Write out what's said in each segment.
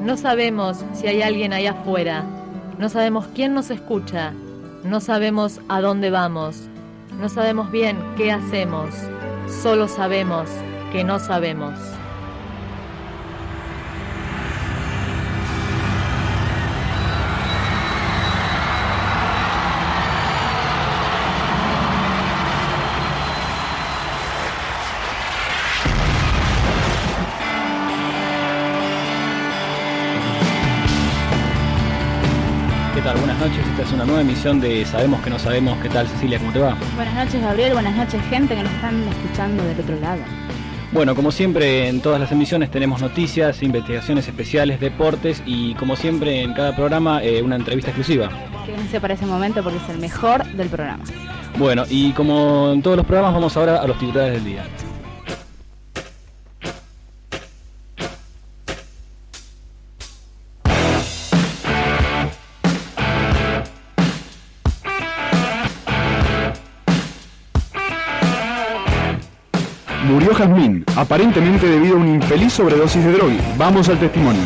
No sabemos si hay alguien allá afuera. No sabemos quién nos escucha. No sabemos a dónde vamos. No sabemos bien qué hacemos. Solo sabemos que no sabemos. ¿Qué tal? Buenas noches, esta es una nueva emisión de Sabemos que no sabemos. ¿Qué tal, Cecilia? ¿Cómo te va? Buenas noches, Gabriel, buenas noches, gente que nos están escuchando del otro lado. Bueno, como siempre en todas las emisiones tenemos noticias, investigaciones especiales, deportes y como siempre en cada programa una entrevista exclusiva. Quédense para ese momento porque es el mejor del programa. Bueno, y como en todos los programas vamos ahora a los titulares del día. Murió Jazmín, aparentemente debido a una infeliz sobredosis de droga. Vamos al testimonio.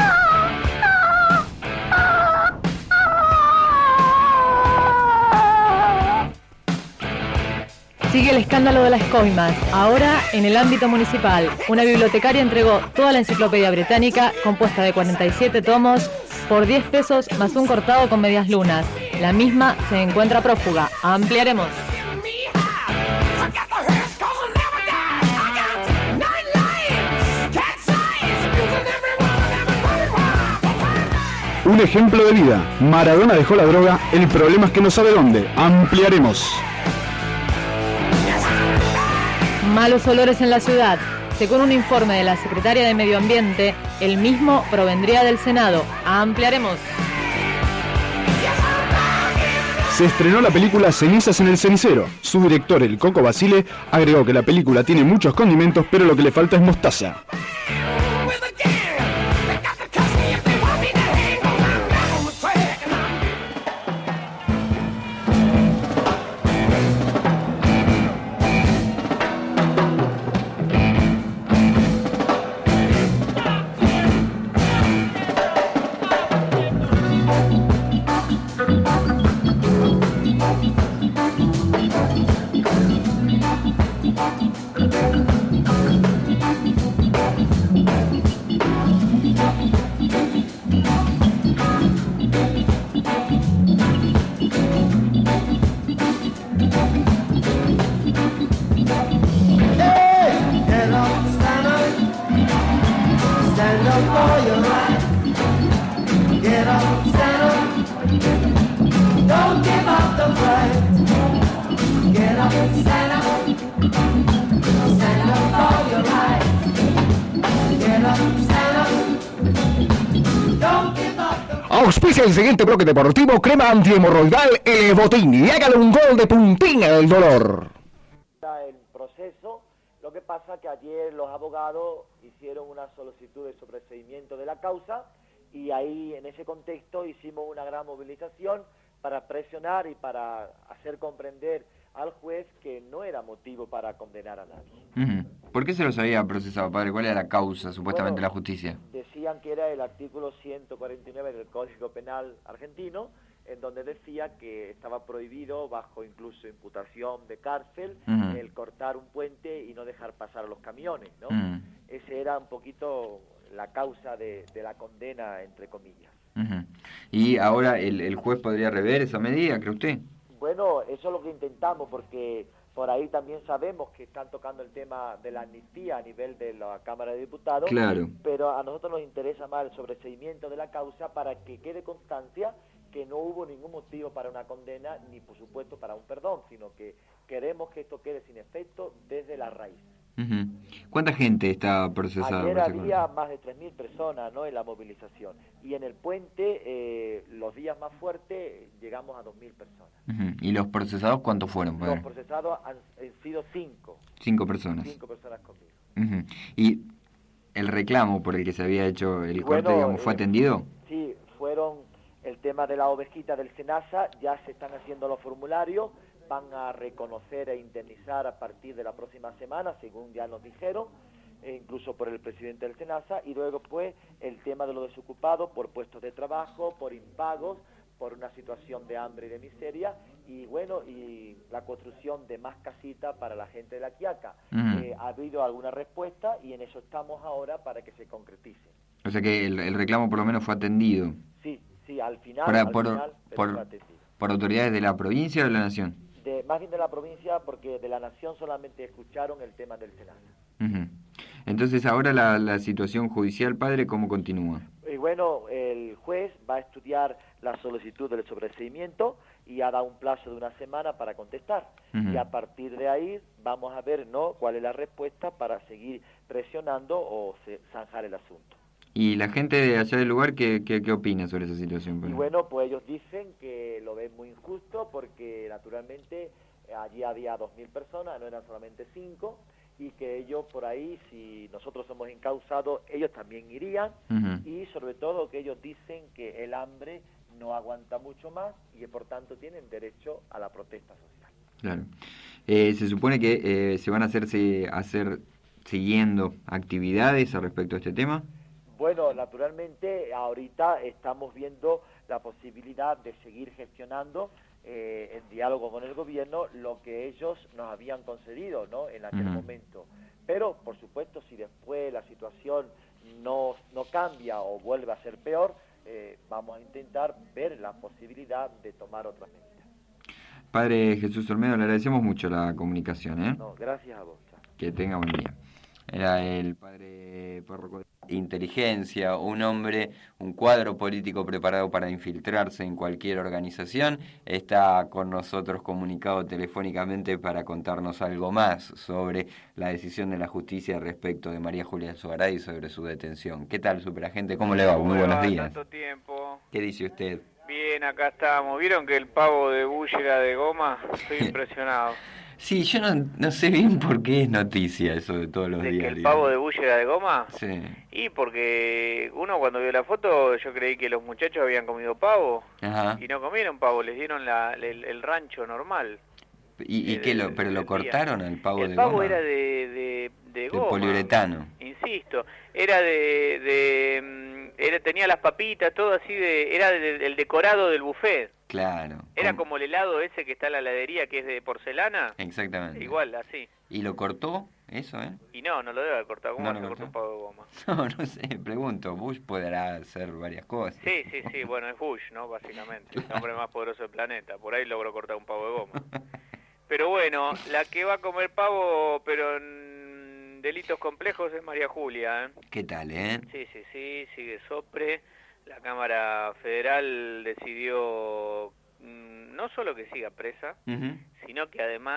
Sigue el escándalo de las coimas. Ahora, en el ámbito municipal, una bibliotecaria entregó toda la enciclopedia británica, compuesta de 47 tomos, por 10 pesos más un cortado con medias lunas. La misma se encuentra prófuga. Ampliaremos. Un ejemplo de vida. Maradona dejó la droga, el problema es que no sabe dónde. Ampliaremos. Malos olores en la ciudad. Según un informe de la Secretaria de Medio Ambiente, el mismo provendría del Senado. Ampliaremos. Se estrenó la película Cenizas en el cenicero. Su director, el Coco Basile, agregó que la película tiene muchos condimentos, pero lo que le falta es mostaza. Auspicia el siguiente bloque deportivo, crema antihemorroidal Evotin, y hágale un gol de puntín al dolor. El proceso, lo que pasa que ayer los abogados hicieron una solicitud de sobreseimiento de la causa y ahí en ese contexto hicimos una gran movilización para presionar y para hacer comprender al juez que no era motivo para condenar a nadie. ¿Por qué se los había procesado, padre? ¿Cuál era la causa, supuestamente, la justicia? Decían que era el artículo 149 del Código Penal argentino, en donde decía que estaba prohibido, bajo incluso imputación de cárcel, el cortar un puente y no dejar pasar a los camiones, ¿no? Ese era un poquito la causa de la condena, entre comillas. ¿Y ahora el juez podría rever esa medida, cree usted? Bueno, eso es lo que intentamos, porque por ahí también sabemos que están tocando el tema de la amnistía a nivel de la Cámara de Diputados, claro, pero a nosotros nos interesa más el sobreseimiento de la causa para que quede constancia que no hubo ningún motivo para una condena, ni por supuesto para un perdón, sino que queremos que esto quede sin efecto desde la raíz. ¿Cuánta gente está procesada? Ayer había más de 3.000 personas, ¿no?, en la movilización, y en el puente los días más fuertes llegamos a 2.000 personas. ¿Y los procesados cuántos fueron, padre? Los procesados han sido 5. 5 personas. 5 personas conmigo. ¿Y el reclamo por el que se había hecho el corte, digamos, fue atendido? Sí, fueron el tema de la ovejita del SENASA, ya se están haciendo los formularios, van a reconocer e indemnizar a partir de la próxima semana, según ya nos dijeron. incluso por el presidente del SENASA, y luego pues el tema de los desocupados por puestos de trabajo, por impagos, por una situación de hambre y de miseria, y bueno, y la construcción de más casitas para la gente de La Quiaca. Ha habido alguna respuesta y en eso estamos ahora para que se concretice. O sea que el reclamo por lo menos fue atendido. Sí, al final, Por fue atendido. ¿Por autoridades de la provincia o de la nación? Más bien de la provincia, porque de la nación solamente escucharon el tema del SENASA. Entonces ahora la situación judicial, padre, ¿cómo continúa? Y bueno, el juez va a estudiar la solicitud del sobreseimiento y ha dado un plazo de una semana para contestar. Y a partir de ahí vamos a ver, ¿no?, cuál es la respuesta para seguir presionando o zanjar el asunto. ¿Y la gente de allá del lugar qué opina sobre esa situación? Y bueno, pues ellos dicen que lo ven muy injusto porque naturalmente allí había 2.000 personas, no eran solamente 5, y que ellos por ahí, si nosotros somos encausados, ellos también irían, y sobre todo que ellos dicen que el hambre no aguanta mucho más y que por tanto tienen derecho a la protesta social. Claro. Se supone que se van a hacer siguiendo actividades al respecto a este tema. Bueno, naturalmente ahorita estamos viendo la posibilidad de seguir gestionando en diálogo con el gobierno lo que ellos nos habían concedido, ¿no?, en aquel momento. Pero, por supuesto, si después la situación no cambia o vuelve a ser peor, vamos a intentar ver la posibilidad de tomar otras medidas. Padre Jesús Olmedo, le agradecemos mucho la comunicación. No, gracias a vos. Que tenga buen día. Era el padre párroco de Inteligencia, un hombre, un cuadro político preparado para infiltrarse en cualquier organización. Está con nosotros comunicado telefónicamente para contarnos algo más sobre la decisión de la justicia respecto de María Julia Alzogaray y sobre su detención. ¿Qué tal, superagente? ¿Cómo le va? Muy buenos días. Tanto tiempo. ¿Qué dice usted? Bien, acá estamos. ¿Vieron que el pavo de Bush era de goma? Estoy impresionado. Sí, yo no sé bien por qué es noticia eso de todos los ¿De días. que el pavo de Bush era de goma? Sí. Y porque uno cuando vio la foto, yo creí que los muchachos habían comido pavo. Ajá. Y no comieron pavo, les dieron el rancho normal. ¿Y qué pero lo cortaron al pavo de goma? El pavo era de goma. De poliuretano. Insisto, era tenía las papitas, todo así era el decorado del buffet. Claro. Era como el helado ese que está en la heladería, que es de porcelana. Exactamente. Igual, así. ¿Y lo cortó eso, Y no lo debe haber cortado. ¿Cómo se cortó un pavo de goma? No sé, pregunto. Bush podrá hacer varias cosas. Sí, bueno, es Bush, ¿no? Básicamente. El hombre más poderoso del planeta. Por ahí logró cortar un pavo de goma. Pero bueno, la que va a comer pavo, pero en delitos complejos, es María Julia, ¿Qué tal, Sí, sigue sopre. La Cámara Federal decidió no solo que siga presa, sino que además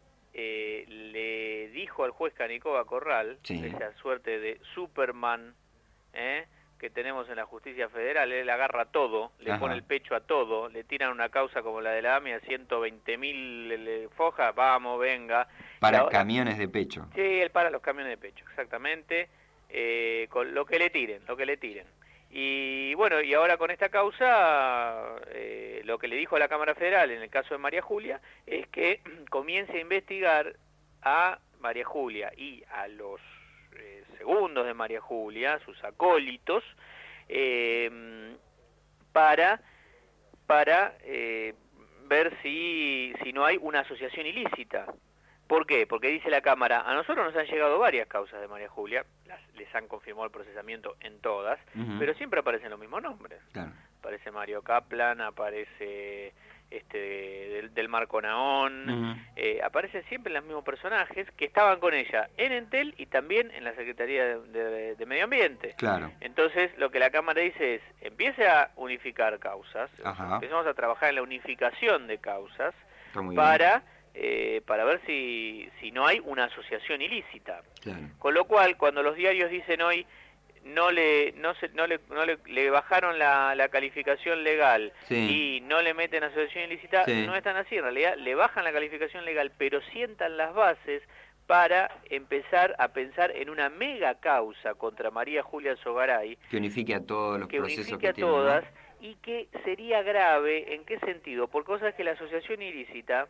le dijo al juez Canicoba Corral, esa suerte de Superman que tenemos en la justicia federal, él agarra todo, le pone el pecho a todo, le tiran una causa como la de la AMIA, 120.000 fojas, vamos, venga. Para camiones de pecho. Sí, él para los camiones de pecho, exactamente, con lo que le tiren. Y bueno, y ahora con esta causa, lo que le dijo a la Cámara Federal en el caso de María Julia es que comience a investigar a María Julia y a los segundos de María Julia, sus acólitos, para ver si no hay una asociación ilícita. ¿Por qué? Porque dice la Cámara, a nosotros nos han llegado varias causas de María Julia, les han confirmado el procesamiento en todas, pero siempre aparecen los mismos nombres. Claro. Aparece Mario Kaplan, aparece del Marco Naón, aparecen siempre los mismos personajes que estaban con ella en Entel y también en la Secretaría de Medio Ambiente. Claro. Entonces lo que la Cámara dice es, empiece a unificar causas, empecemos a trabajar en la unificación de causas para ver si no hay una asociación ilícita. Claro. Con lo cual, cuando los diarios dicen hoy no le bajaron la calificación legal y no le meten asociación ilícita, no están así. En realidad le bajan la calificación legal, pero sientan las bases para empezar a pensar en una mega causa contra María Julia Alzogaray. Que unifique a todos los procesos que tiene, todas, ¿no? Y que sería grave, ¿en qué sentido? Por cosas que la asociación ilícita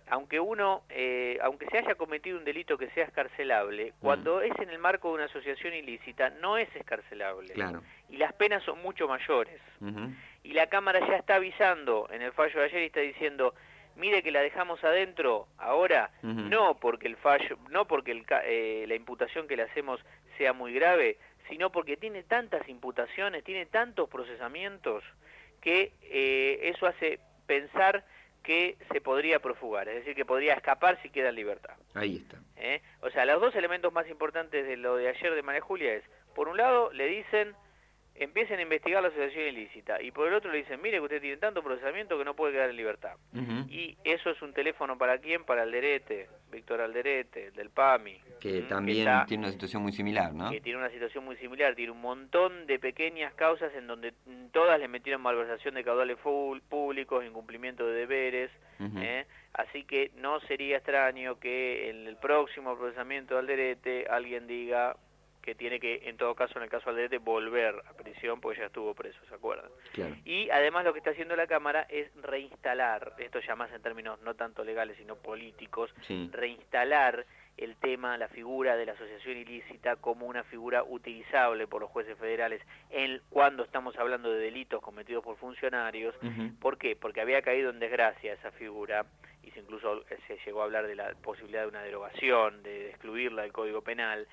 aunque aunque se haya cometido un delito que sea escarcelable, cuando es en el marco de una asociación ilícita, no es escarcelable. Claro. Y las penas son mucho mayores. Uh-huh. Y la Cámara ya está avisando en el fallo de ayer y está diciendo, mire que la dejamos adentro ahora, no porque el fallo, no porque la imputación que le hacemos sea muy grave, sino porque tiene tantas imputaciones, tiene tantos procesamientos, que eso hace pensar que se podría profugar, es decir, que podría escapar si queda en libertad. Ahí está. O sea, los dos elementos más importantes de lo de ayer de María Julia es, por un lado, le dicen, empiecen a investigar la asociación ilícita, y por el otro le dicen, mire que usted tiene tanto procesamiento que no puede quedar en libertad. Uh-huh. Y eso es un teléfono ¿para quién? Para Alderete, Víctor Alderete, del PAMI. Que también tiene una situación muy similar, ¿no? Que tiene una situación muy similar, tiene un montón de pequeñas causas en donde todas le metieron malversación de caudales públicos, incumplimiento de deberes, así que no sería extraño que en el próximo procesamiento de Alderete alguien diga que tiene que, en todo caso, en el caso de Alderete, volver a prisión porque ya estuvo preso, ¿se acuerdan? Claro. Y además lo que está haciendo la Cámara es reinstalar, esto ya más en términos no tanto legales sino políticos, reinstalar el tema, la figura de la asociación ilícita como una figura utilizable por los jueces federales cuando estamos hablando de delitos cometidos por funcionarios. ¿Por qué? Porque había caído en desgracia esa figura, y incluso se llegó a hablar de la posibilidad de una derogación, de excluirla del Código Penal.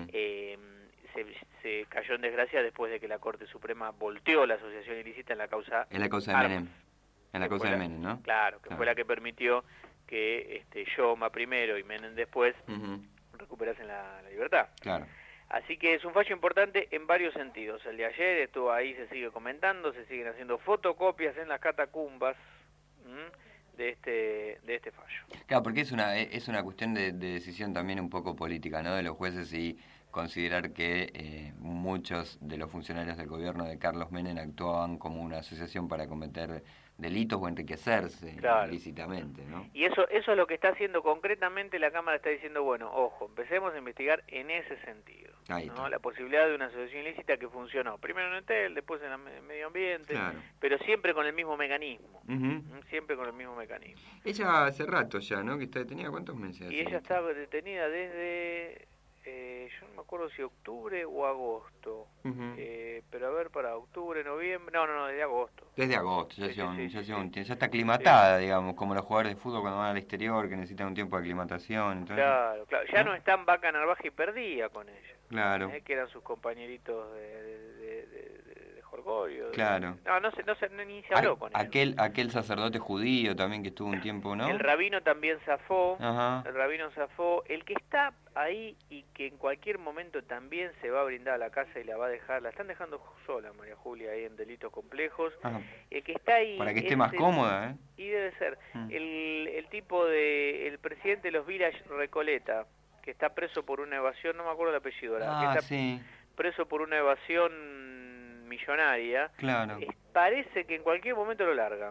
Se cayó en desgracia después de que la Corte Suprema volteó la asociación ilícita en la causa de Menem. En la causa de Menem, ¿no? Claro, que fue la que permitió que Yoma primero y Menem después recuperasen la libertad. Claro. Así que es un fallo importante en varios sentidos. El de ayer estuvo ahí, se sigue comentando, se siguen haciendo fotocopias en las catacumbas de este fallo. Claro, porque es una cuestión de decisión también un poco política, ¿no? De los jueces, y considerar que muchos de los funcionarios del gobierno de Carlos Menem actuaban como una asociación para cometer delitos o enriquecerse ilícitamente, ¿no? Y eso es lo que está haciendo concretamente la Cámara, está diciendo, bueno, ojo, empecemos a investigar en ese sentido, ¿no? La posibilidad de una asociación ilícita que funcionó, primero en Entel, después en el medio ambiente, pero siempre con el mismo mecanismo, siempre con el mismo mecanismo. Ella hace rato ya, ¿no? Que está detenida, ¿cuántos meses? Y ella está detenida desde... yo no me acuerdo si octubre o agosto, pero a ver, para octubre, noviembre, no, desde agosto. Desde agosto, ya está aclimatada, digamos, como los jugadores de fútbol cuando van al exterior, que necesitan un tiempo de aclimatación. Entonces, claro, ya no están Vaca Narvaja y Perdía con ella. Claro. Que eran sus compañeritos de Jorgorio. Claro. Ni se habló con él. Aquel sacerdote judío también que estuvo un tiempo, ¿no? El rabino también zafó. El rabino zafó. El que está ahí y que en cualquier momento también se va a brindar a la casa y la va a dejar, la están dejando sola María Julia ahí en delitos complejos. El que está ahí para que esté más cómoda, y debe ser el tipo el presidente de los Village Recoleta, que está preso por una evasión, no me acuerdo el apellido, que está preso por una evasión millonaria. Claro. Parece que en cualquier momento lo largan.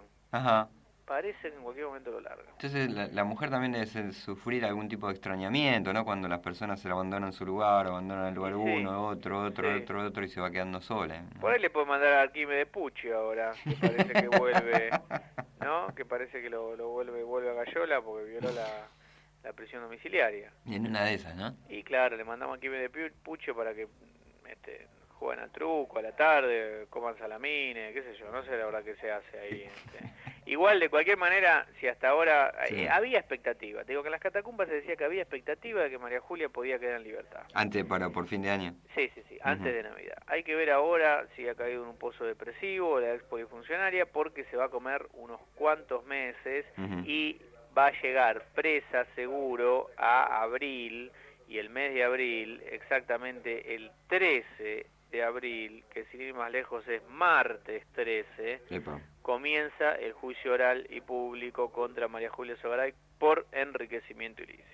Parece que en cualquier momento lo largan. Entonces la mujer también debe sufrir algún tipo de extrañamiento, ¿no? Cuando las personas se la abandonan en su lugar, abandonan el lugar otro y se va quedando sola. Por ahí le puede mandar a Arquímedes Pucci ahora, que parece que vuelve, ¿no? Que parece que lo vuelve a Gallola porque violó la prisión domiciliaria. Y en una de esas, ¿no? Y claro, le mandamos a Arquímedes Pucci para que jueguen al truco a la tarde, coman salamines, qué sé yo, no sé la verdad que se hace ahí. Igual, de cualquier manera, si hasta ahora había expectativa, te digo que en las catacumbas se decía que había expectativa de que María Julia podía quedar en libertad. Por fin de año. Sí, antes de Navidad. Hay que ver ahora si ha caído en un pozo depresivo la ex polifuncionaria, porque se va a comer unos cuantos meses y va a llegar presa seguro a abril, y el mes de abril, exactamente el 13 de abril, que sin ir más lejos es martes 13, comienza el juicio oral y público contra María Julia Sogaray por enriquecimiento ilícito.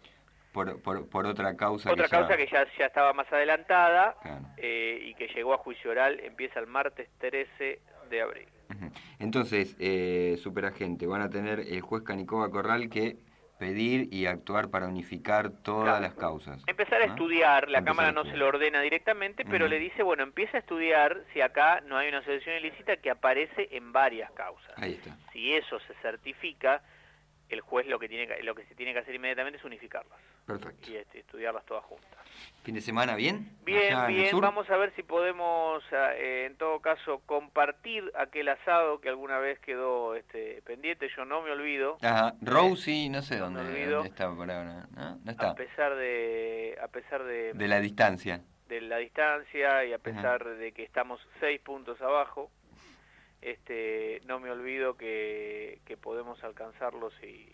Por otra causa. Que ya estaba más adelantada, y que llegó a juicio oral, empieza el martes 13 de abril. Entonces, superagente, van a tener el juez Canicova Corral que pedir y actuar para unificar todas las causas. Empezar a estudiar, la Cámara no se lo ordena directamente, pero le dice, bueno, empieza a estudiar si acá no hay una asociación ilícita que aparece en varias causas. Ahí está. Si eso se certifica, el juez lo que se tiene que hacer inmediatamente es unificarlas. Perfecto. Y estudiarlas todas juntas. ¿Fin de semana bien? Bien, Allá en el bien. sur. Vamos a ver si podemos, en todo caso, compartir aquel asado que alguna vez quedó pendiente. Yo no me olvido. Ajá. Rosie, no sé no me dónde olvido. está por ahora. No está. A pesar de De la distancia. de la distancia y a pesar de que estamos 6 puntos abajo, no me olvido que podemos alcanzarlos y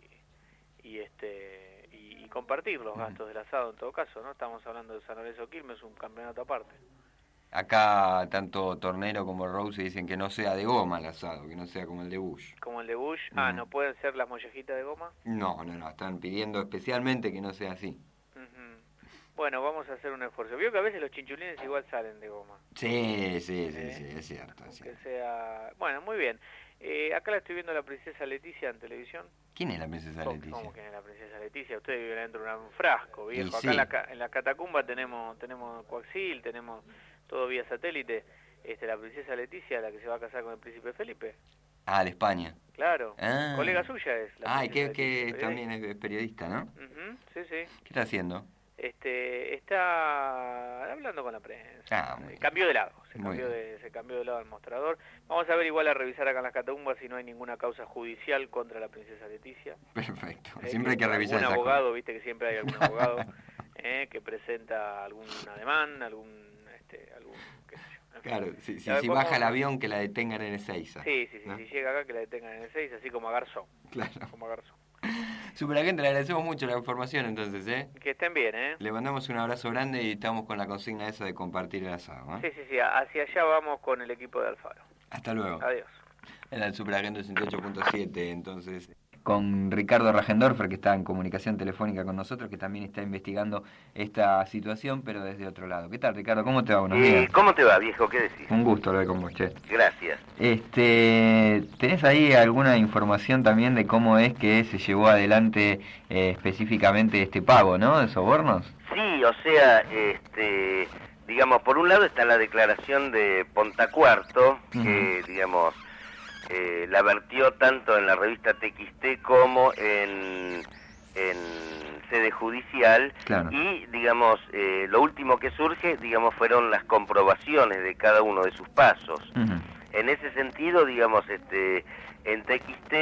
compartir los gastos del asado en todo caso, ¿no? Estamos hablando de San Lorenzo Quilmes, un campeonato aparte. Acá tanto Tornero como Rosie dicen que no sea de goma el asado, que no sea como el de Bush. Como el de Bush. Ujú. ¿No pueden ser las mollejitas de goma? No, están pidiendo especialmente que no sea así. Bueno, vamos a hacer un esfuerzo. Vio que a veces los chinchulines igual salen de goma. Sí, es cierto. Aunque sea... Bueno, muy bien. Acá la estoy viendo a la princesa Leticia en televisión. ¿Quién es la princesa Leticia? ¿Cómo que es la princesa Leticia? Usted vive dentro de un frasco, viejo. Y Acá sí. en la catacumba tenemos coaxil, tenemos todo vía satélite. La princesa Leticia, la que se va a casar con el príncipe Felipe. Ah, de España. Claro. Ah. Colega suya es la princesa que Leticia, también es periodista, ¿no? Ujú, sí. ¿Qué está haciendo? Está hablando con la prensa. Muy bien. Cambió de lado, Muy se cambió de lado al mostrador. Vamos a ver igual a revisar acá en las catacumbas si no hay ninguna causa judicial contra la princesa Leticia. Perfecto. Siempre hay que revisar algún esa abogado, cosa. viste que siempre hay algún abogado que presenta alguna demanda, algún qué sé yo. En fin. Claro, si A ver, baja el avión que la detengan en Ezeiza. Sí, ¿no? si llega acá que la detengan en el 6, así como a Garzón. Claro. Como a Garzón. Superagente, le agradecemos mucho la información entonces, ¿eh? Que estén bien, ¿eh? Le mandamos un abrazo grande y estamos con la consigna esa de compartir el asado, ¿eh? Sí, hacia allá vamos con el equipo de Alfaro. Hasta luego. Adiós. Era el Superagente 88.7, entonces... Con Ricardo Rajendorfer, que está en comunicación telefónica con nosotros, que también está investigando esta situación, pero desde otro lado. ¿Qué tal, Ricardo? ¿Cómo te va? Buenos días. ¿Cómo te va, viejo? ¿Qué decís? Un gusto hablar con vos, che. Gracias. ¿Tenés ahí alguna información también de cómo es que se llevó adelante específicamente este pago, ¿no? De sobornos. Sí, o sea, digamos, por un lado está la declaración de Pontacuarto, que, digamos, la vertió tanto en la revista TXT como en sede judicial. Claro. Y, digamos, lo último que surge, digamos, fueron las comprobaciones de cada uno de sus pasos. En ese sentido, digamos, en TXT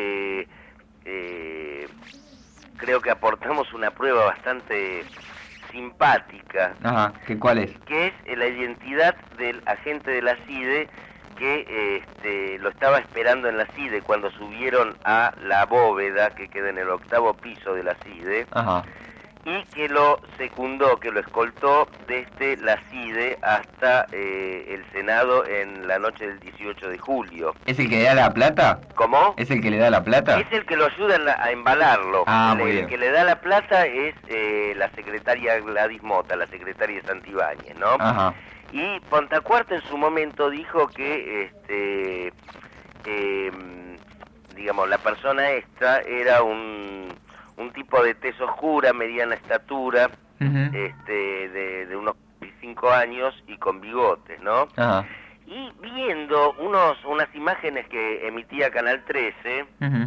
creo que aportamos una prueba bastante simpática. Ajá, ¿cuál es? Que es la identidad del agente de la CIDE que lo estaba esperando en la CIDE cuando subieron a la bóveda que queda en el 8º piso de la CIDE. Ajá. Y que lo secundó, que lo escoltó desde la CIDE hasta el Senado en la noche del 18 de julio. ¿Es el que le da la plata? ¿Cómo? ¿Es el que le da la plata? Es el que lo ayuda a embalarlo. Muy bien. El que le da la plata es la secretaria Gladys Mota, la secretaria de Santibáñez, ¿no? Ajá. Y Pontacuarto en su momento dijo que, digamos, la persona esta era un tipo de tez oscura, mediana estatura, de unos 25 años y con bigotes, ¿no? Ajá. Y viendo unas imágenes que emitía Canal 13,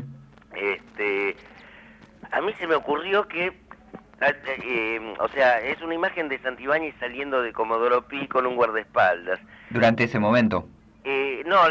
a mí se me ocurrió que, o sea, es una imagen de Santibáñez saliendo de Comodoro Pi con un guardaespaldas. ¿Durante ese momento? No,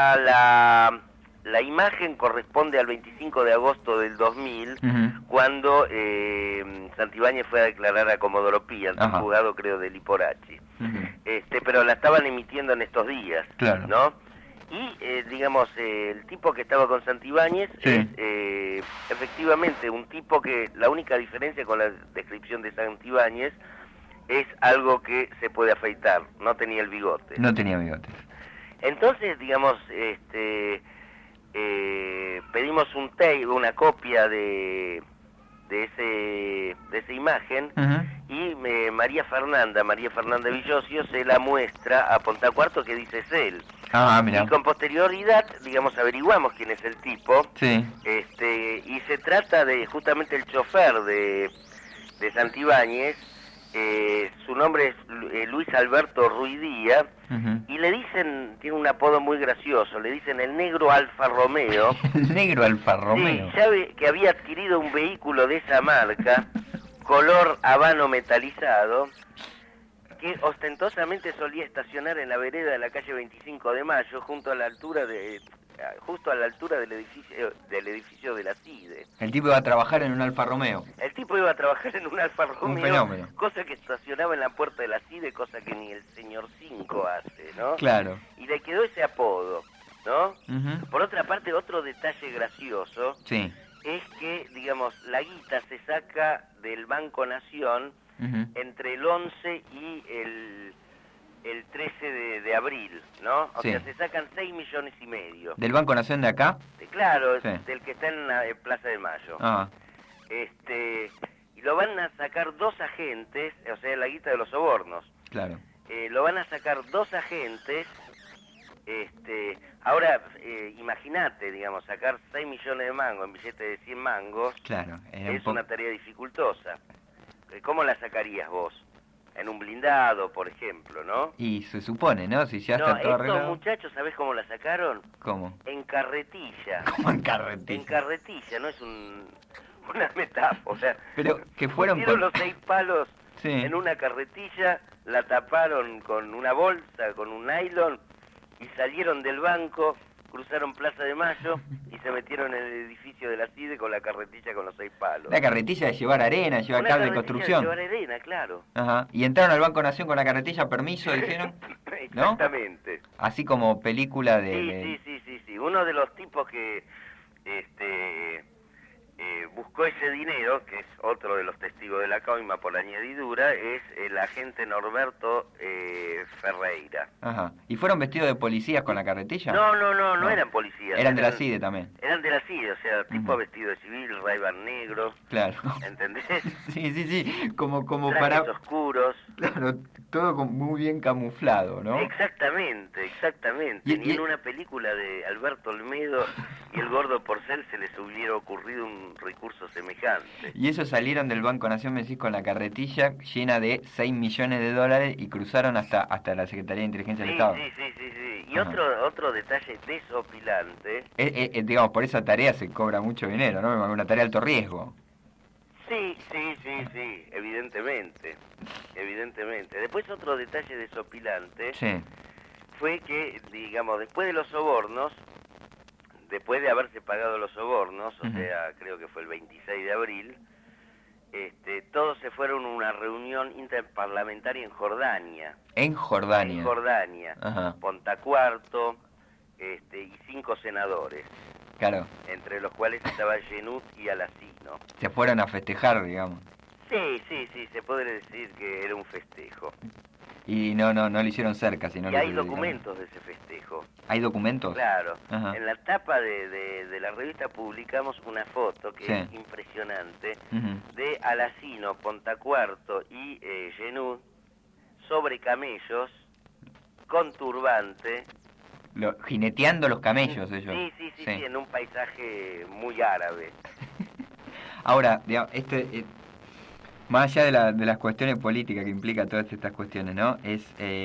la imagen corresponde al 25 de agosto del 2000, cuando Santibáñez fue a declarar a Comodoro Pi, ante un juzgado, creo, de Liporachi. Pero la estaban emitiendo en estos días, claro, ¿no? Y, digamos, el tipo que estaba con Santibáñez es efectivamente un tipo que la única diferencia con la descripción de Santibáñez es algo que se puede afeitar, no tenía el bigote. No tenía bigotes. Entonces, digamos, pedimos una copia de esa imagen, y María Fernanda Villosio se la muestra a Pontacuarto, que dice es él. Mira. Y con posterioridad, digamos, averiguamos quién es el tipo. Sí. Y se trata de justamente el chofer de Santibáñez, su nombre es Luis Alberto Ruidía, y le dicen, tiene un apodo muy gracioso, le dicen el negro Alfa Romeo. El negro Alfa Romeo. Sí, sabe que había adquirido un vehículo de esa marca, color habano metalizado, que ostentosamente solía estacionar en la vereda de la calle 25 de Mayo, justo a la altura del edificio de la CIDE. El tipo iba a trabajar en un Alfa Romeo. El tipo iba a trabajar en un Alfa Romeo, un fenómeno. Cosa que estacionaba en la puerta de la CIDE, cosa que ni el señor 5 hace, ¿no? Claro. Y le quedó ese apodo, ¿no? Uh-huh. Por otra parte, otro detalle gracioso sí. es que, digamos, la guita se saca del Banco Nación entre el 11 y el 13 de abril, ¿no? O sea, se sacan 6,5 millones. ¿Del Banco Nación de acá? Claro, sí. Del que está en la Plaza de Mayo. Ah. Y lo van a sacar 2 agentes, o sea, la guita de los sobornos. Claro. Lo van a sacar 2 agentes. Ahora, imagínate, digamos, sacar 6 millones de mangos en billete de 100 mangos. Claro. Es una tarea dificultosa. ¿Cómo la sacarías vos? En un blindado, por ejemplo, ¿no? Y se supone, ¿no? Si ya está todo arreglado. Estos muchachos, ¿sabés cómo la sacaron? ¿Cómo? En carretilla. ¿Cómo en carretilla? En carretilla, no es una metáfora. O sea, pero que fueron pusieron los 6 palos sí. en una carretilla, la taparon con una bolsa, con un nylon, y salieron del banco, cruzaron Plaza de Mayo y se metieron en el edificio de la CIDE con la carretilla con los 6 palos. La carretilla de llevar arena, llevar cable de construcción. De llevar arena, claro. Ajá. Y entraron al Banco Nación con la carretilla, permiso, dijeron. Exactamente. ¿No? Así como película de... Sí. Uno de los tipos que buscó ese dinero, que es otro de los testigos de la coima por añadidura, es el agente Norberto Ferreira. Ajá. ¿Y fueron vestidos de policías con la carretilla? No eran policías. Eran de la CIDE también. Eran de la CIDE, o sea, tipo vestido de civil, Ray-Ban negro. Claro. ¿Entendés? Sí, como trajes para... oscuros. Claro, todo muy bien camuflado, ¿no? Exactamente. Ni en una película de Alberto Olmedo y el Gordo Porcel se les hubiera ocurrido un recurso semejante. Y ellos salieron del Banco Nación, me decís, con la carretilla llena de 6 millones de dólares y cruzaron hasta la Secretaría de Inteligencia del Estado. Sí. Y otro detalle desopilante. Digamos, por esa tarea se cobra mucho dinero, ¿no? Una tarea de alto riesgo. Sí, evidentemente. Después otro detalle desopilante fue que, digamos, después de los sobornos, después de haberse pagado los sobornos, o sea, creo que fue el 26 de abril, todos se fueron a una reunión interparlamentaria en Jordania. ¿En Jordania? En Jordania. Ajá. Pontacuarto, y 5 senadores. Claro. Entre los cuales estaba Genut y Alacino. Se fueron a festejar, digamos. Sí, se podría decir que era un festejo. Y no lo hicieron cerca, sino y hay documentos de ese festejo. ¿Hay documentos? Claro. Ajá. En la tapa de la revista publicamos una foto que es impresionante de Alacino, Pontacuarto y Genut sobre camellos con turbante. Jineteando los camellos ellos. Sí, en un paisaje muy árabe. Ahora, digamos, más allá de las cuestiones políticas que implica todas estas cuestiones, ¿no? Es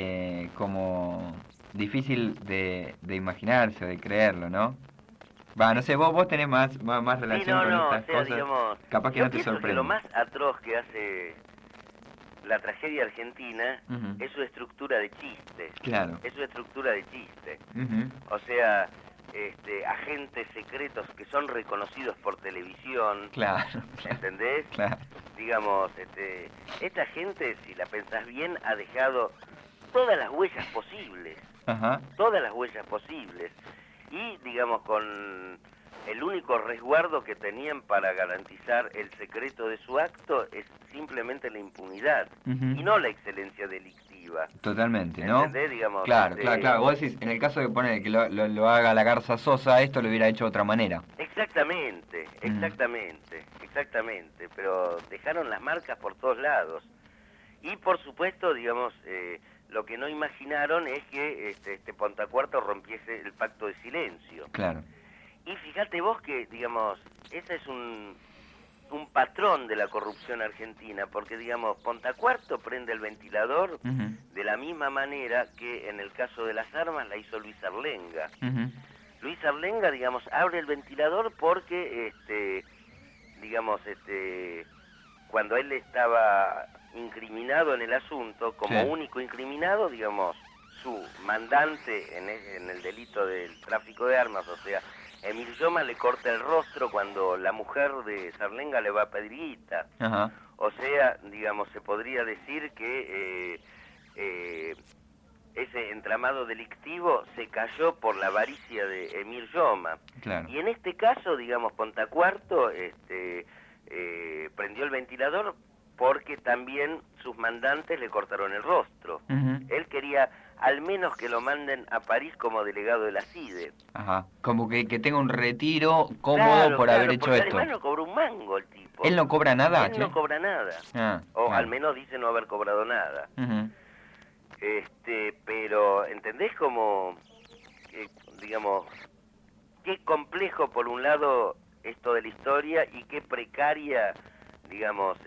como difícil de imaginarse o de creerlo, ¿no? No sé, vos tenés más relación con estas cosas. Digamos, capaz que no te sorprende. Que lo más atroz que hace la tragedia argentina es su estructura de chiste. Claro. Es su estructura de chiste. O sea, agentes secretos que son reconocidos por televisión. Claro. ¿Entendés? Claro. Digamos, esta gente, si la pensás bien, ha dejado todas las huellas posibles. Ajá. Todas las huellas posibles. Y, digamos, con el único resguardo que tenían para garantizar el secreto de su acto es simplemente la impunidad y no la excelencia delictiva. Totalmente, ¿no? ¿Entendés? Digamos, claro. Vos decís, en el caso de poner que lo haga la Garza Sosa, esto lo hubiera hecho de otra manera. Exactamente. Pero dejaron las marcas por todos lados. Y, por supuesto, digamos, lo que no imaginaron es que Pontacuarto rompiese el pacto de silencio. Claro. Y fíjate vos que, digamos, esa es un patrón de la corrupción argentina, porque digamos, Pontacuarto prende el ventilador de la misma manera que en el caso de las armas la hizo Luis Arlenga. Luis Arlenga, digamos, abre el ventilador porque, cuando él estaba incriminado en el asunto, como único incriminado, digamos, su mandante en el delito del tráfico de armas, o sea, Emil Yoma, le corta el rostro cuando la mujer de Sarlenga le va a pedir guita. O sea, digamos, se podría decir que ese entramado delictivo se cayó por la avaricia de Emil Yoma. Claro. Y en este caso, digamos, Pontacuarto prendió el ventilador porque también sus mandantes le cortaron el rostro. Él quería al menos que lo manden a París como delegado de la CIDE. Como que tenga un retiro cómodo por haber hecho esto. Además no cobró un mango el tipo. ¿Él no cobra nada? Él no cobra nada. Al menos dice no haber cobrado nada. Pero, ¿entendés cómo, digamos, qué complejo por un lado esto de la historia y qué precaria, digamos,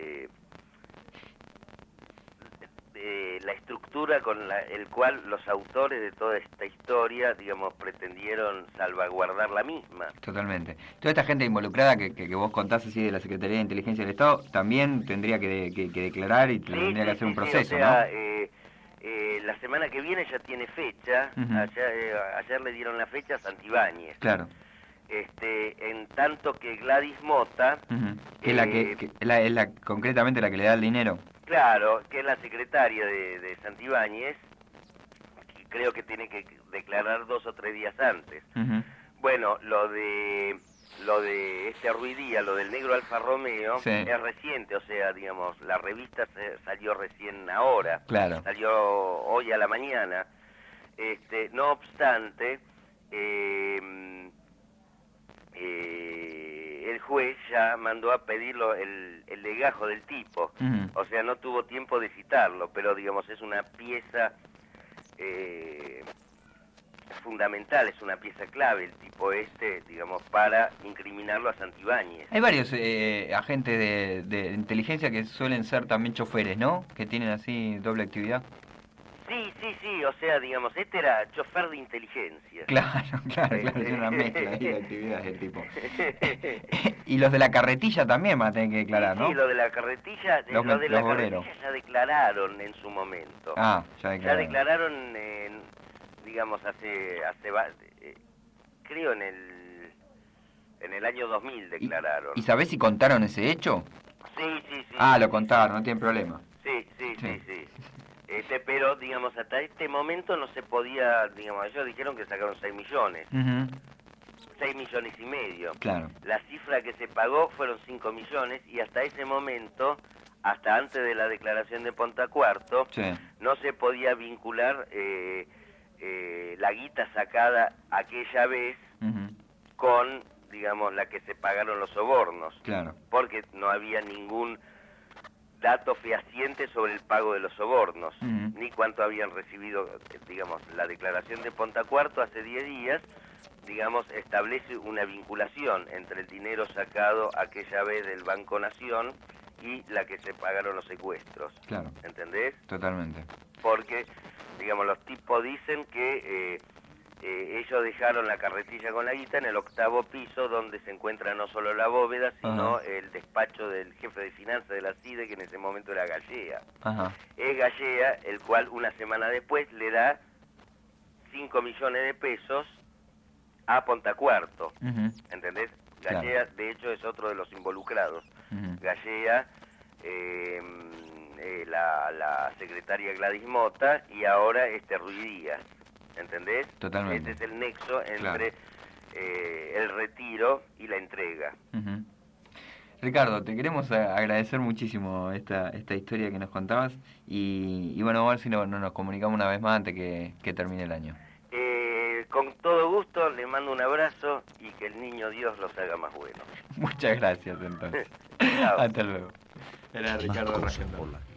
la estructura con el cual los autores de toda esta historia, digamos, pretendieron salvaguardar la misma? Totalmente. Toda esta gente involucrada que vos contás así de la Secretaría de Inteligencia del Estado también tendría que declarar y tendría que hacer un proceso, o sea, ¿no? La semana que viene ya tiene fecha. Ayer le dieron la fecha a Santibáñez. Claro. En tanto que Gladys Mota, que es la concretamente la que le da el dinero. Claro, que es la secretaria de Santibáñez, que creo que tiene que declarar 2 o 3 días antes. Bueno, lo de este Ruidía, lo del negro Alfa Romeo, es reciente, o sea, digamos, la revista salió recién ahora, salió hoy a la mañana. No obstante, el juez ya mandó a pedirlo el legajo del tipo, o sea, no tuvo tiempo de citarlo, pero digamos es una pieza fundamental, es una pieza clave el tipo digamos, para incriminarlo a Santibáñez. Hay varios agentes de inteligencia que suelen ser también choferes, ¿no? Que tienen así doble actividad. Sí, o sea, digamos, era chofer de inteligencia. Claro, es una mezcla ahí de actividades del tipo. Y los de la carretilla también van a tener que declarar, ¿no? Sí, los de la carretilla, los de la carretilla ya declararon en su momento. Ya declararon. Ya declararon, digamos, creo en el año 2000 declararon. ¿Y sabés si contaron ese hecho? Sí. Lo contaron, no tienen problema. Sí. Pero, digamos, hasta este momento no se podía, digamos, ellos dijeron que sacaron 6 millones. 6 millones y medio. Claro. La cifra que se pagó fueron 5 millones y hasta ese momento, hasta antes de la declaración de Pontacuarto, no se podía vincular la guita sacada aquella vez con, digamos, la que se pagaron los sobornos. Claro. Porque no había ningún dato fehaciente sobre el pago de los sobornos, ni cuánto habían recibido. Digamos, la declaración de Pontacuarto hace 10 días, digamos, establece una vinculación entre el dinero sacado aquella vez del Banco Nación y la que se pagaron los secuestros. Claro. ¿Entendés? Totalmente. Porque, digamos, los tipos dicen que ellos dejaron la carretilla con la guita en el 8º piso, donde se encuentra no solo la bóveda, sino el despacho del jefe de finanzas de la CIDE, que en ese momento era Gallea. Es Gallea el cual una semana después le da 5 millones de pesos a Pontacuarto. ¿Entendés? Gallea, de hecho, es otro de los involucrados. Gallea, la secretaria Gladys Mota y ahora Ruidía. ¿Entendés? Totalmente. Este es el nexo entre el retiro y la entrega. Ricardo, te queremos agradecer muchísimo esta historia que nos contabas y bueno, vamos a ver si no nos comunicamos una vez más antes que termine el año. Con todo gusto, les mando un abrazo y que el niño Dios los haga más buenos. Muchas gracias, entonces. Hasta luego. Era Ricardo Rajendón.